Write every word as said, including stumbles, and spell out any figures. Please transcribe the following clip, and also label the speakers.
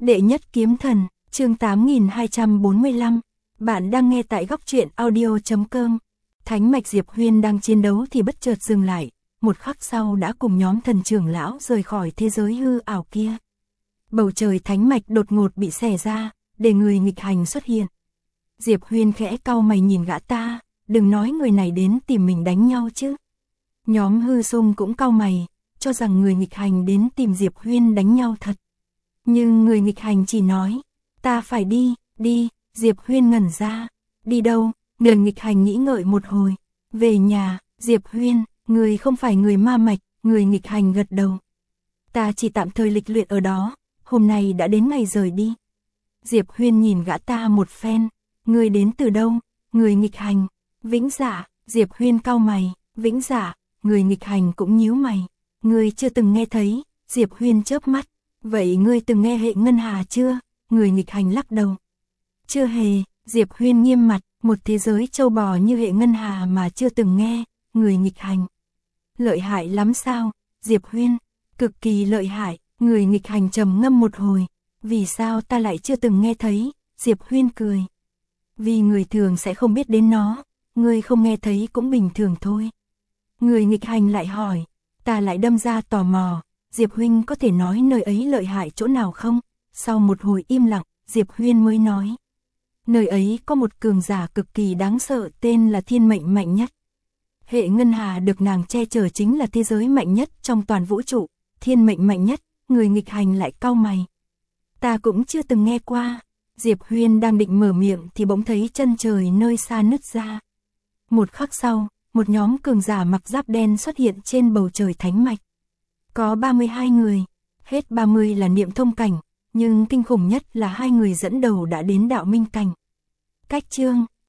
Speaker 1: Đệ nhất kiếm thần, chương tám nghìn hai trăm bốn mươi lăm. Bạn đang nghe tại góc truyện audio chấm com. Thánh mạch Diệp Huyên đang chiến đấu thì bất chợt dừng lại, một khắc sau đã cùng nhóm thần trưởng lão rời khỏi thế giới hư ảo kia. Bầu trời thánh mạch đột ngột bị xẻ ra, để người nghịch hành xuất hiện. Diệp Huyên khẽ cau mày nhìn gã ta, đừng nói người này đến tìm mình đánh nhau chứ. Nhóm hư xung cũng cau mày, cho rằng người nghịch hành đến tìm Diệp Huyên đánh nhau thật. Nhưng người nghịch hành chỉ nói, ta phải đi, đi. Diệp Huyên ngẩn ra, đi đâu? Người nghịch hành nghĩ ngợi một hồi, về nhà. Diệp Huyên, người không phải người ma mạch. Người nghịch hành gật đầu, ta chỉ tạm thời lịch luyện ở đó, hôm nay đã đến ngày rời đi. Diệp Huyên nhìn gã ta một phen, người đến từ đâu? Người nghịch hành, Vĩnh Dạ. Diệp Huyên cau mày, Vĩnh Dạ. Người nghịch hành cũng nhíu mày, người chưa từng nghe thấy. Diệp Huyên chớp mắt, vậy ngươi từng nghe hệ ngân hà chưa? Người nghịch hành lắc đầu, chưa hề. Diệp Huyên nghiêm mặt, một thế giới châu bò như hệ ngân hà mà chưa từng nghe. Người nghịch hành, lợi hại lắm sao? Diệp Huyên, cực kỳ lợi hại. Người nghịch hành trầm ngâm một hồi, vì sao ta lại chưa từng nghe thấy? Diệp Huyên cười, vì người thường sẽ không biết đến nó, ngươi không nghe thấy cũng bình thường thôi. Người nghịch hành lại hỏi, ta lại đâm ra tò mò, Diệp Huynh có thể nói nơi ấy lợi hại chỗ nào không? Sau một hồi im lặng, Diệp Huyên mới nói, nơi ấy có một cường giả cực kỳ đáng sợ tên là Thiên Mệnh mạnh nhất. Hệ ngân hà được nàng che chở chính là thế giới mạnh nhất trong toàn vũ trụ. Thiên Mệnh mạnh nhất. Người nghịch hành lại cau mày, ta cũng chưa từng nghe qua. Diệp Huyên đang định mở miệng thì bỗng thấy chân trời nơi xa nứt ra. Một khắc sau, một nhóm cường giả mặc giáp đen xuất hiện trên bầu trời thánh mạch. Có ba mươi hai người, hết ba mươi là niệm thông cảnh, nhưng kinh khủng nhất là hai người dẫn đầu đã đến đạo minh cảnh. Cách chương,